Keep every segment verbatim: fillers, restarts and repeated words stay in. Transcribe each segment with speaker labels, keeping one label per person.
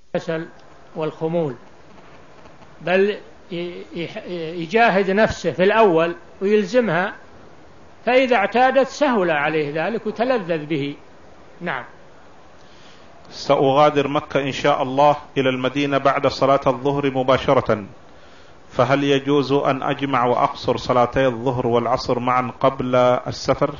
Speaker 1: الكسل والخمول، بل يجاهد نفسه في الأول ويلزمها، فإذا اعتادت سهل عليه ذلك وتلذذ به. نعم.
Speaker 2: سأغادر مكة إن شاء الله إلى المدينة بعد صلاة الظهر مباشرة، فهل يجوز أن أجمع وأقصر صلاتي الظهر والعصر معا قبل السفر؟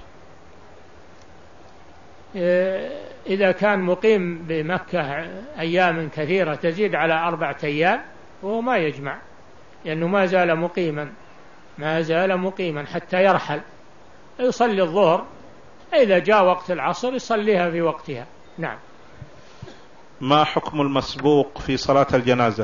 Speaker 1: إذا كان مقيم بمكة أيام كثيرة تزيد على أربعة أيام وهو ما يجمع، لأنه ما زال مقيما ما زال مقيما حتى يرحل، يصلي الظهر، إذا جاء وقت العصر يصليها في وقتها. نعم.
Speaker 2: ما حكم المسبوق في صلاة الجنازة؟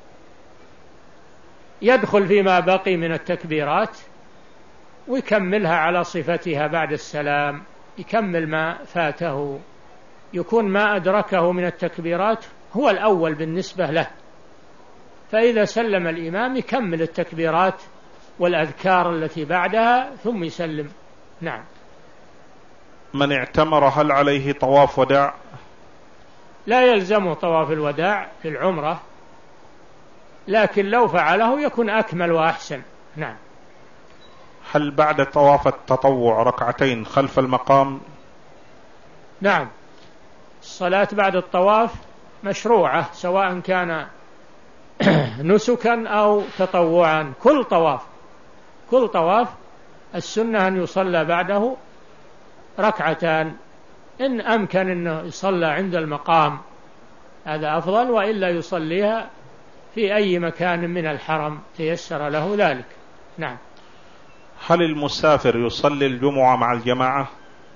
Speaker 1: يدخل فيما بقي من التكبيرات ويكملها على صفتها بعد السلام، يكمل ما فاته، يكون ما أدركه من التكبيرات هو الأول بالنسبة له، فإذا سلم الإمام يكمل التكبيرات والأذكار التي بعدها ثم يسلم. نعم.
Speaker 2: من اعتمر هل عليه طواف وداع؟
Speaker 1: لا يلزمه طواف الوداع في العمرة، لكن لو فعله يكون أكمل وأحسن. نعم.
Speaker 2: هل بعد طواف التطوع ركعتين خلف المقام؟
Speaker 1: نعم، الصلاة بعد الطواف مشروعة سواء كان نسكا أو تطوعا. كل طواف كل طواف السنة أن يصلى بعده ركعتان، إن أمكن أنه يصلى عند المقام هذا أفضل، وإلا يصليها في أي مكان من الحرم تيسر له ذلك. نعم.
Speaker 2: هل المسافر يصلي الجمعة مع الجماعة؟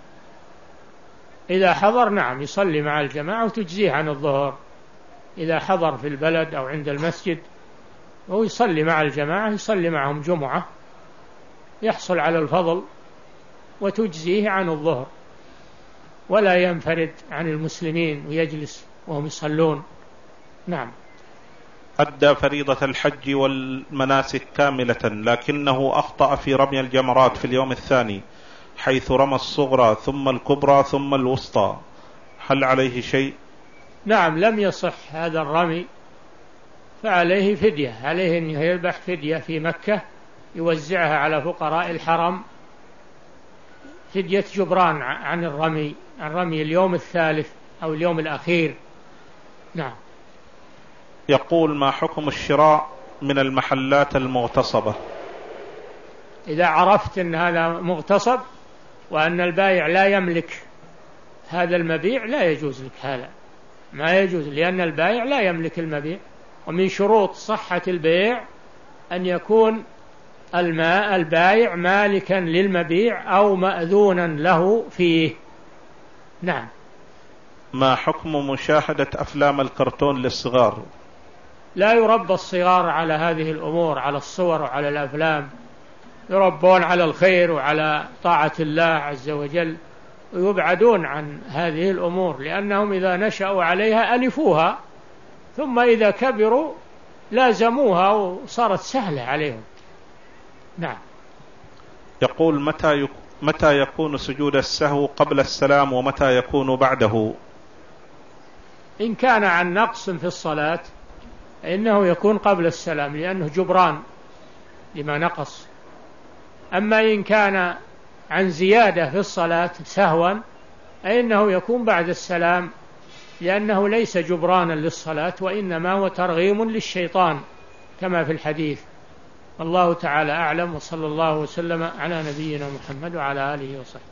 Speaker 1: إذا حضر نعم يصلي مع الجماعة وتجزيه عن الظهر، إذا حضر في البلد أو عند المسجد وهو يصلي مع الجماعة يصلي معهم جمعة، يحصل على الفضل وتجزيه عن الظهر، ولا ينفرد عن المسلمين ويجلس وهم يصلون. نعم.
Speaker 2: أدى فريضة الحج والمناسك كاملة لكنه أخطأ في رمي الجمرات في اليوم الثاني، حيث رمى الصغرى ثم الكبرى ثم الوسطى، هل عليه شيء؟
Speaker 1: نعم، لم يصح هذا الرمي، فعليه فدية، عليه أن يذبح فدية في مكة يوزعها على فقراء الحرم، فدية جبران عن الرمي عن رمي اليوم الثالث أو اليوم الأخير. نعم.
Speaker 2: يقول: ما حكم الشراء من المحلات المغتصبة؟
Speaker 1: إذا عرفت أن هذا مغتصب وأن البائع لا يملك هذا المبيع لا يجوز لك هذا، ما يجوز، لأن البائع لا يملك المبيع، ومن شروط صحة البيع أن يكون الماء البائع مالكا للمبيع أو مأذونا له فيه. نعم.
Speaker 2: ما حكم مشاهدة أفلام الكرتون للصغار؟
Speaker 1: لا يربى الصغار على هذه الأمور، على الصور وعلى الأفلام، يربون على الخير وعلى طاعة الله عز وجل، ويبعدون عن هذه الأمور، لأنهم إذا نشأوا عليها ألفوها، ثم إذا كبروا لازموها وصارت سهلة عليهم. نعم.
Speaker 2: يقول: متى يك... متى يكون سجود السهو قبل السلام ومتى يكون بعده؟
Speaker 1: إن كان عن نقص في الصلاة إنه يكون قبل السلام، لأنه جبران لما نقص. أما إن كان عن زيادة في الصلاة سهوا فإنه يكون بعد السلام، لأنه ليس جبرانا للصلاة، وإنما هو ترغيم للشيطان كما في الحديث. والله تعالى أعلم، وصلى الله وسلم على نبينا محمد وعلى آله وصحبه.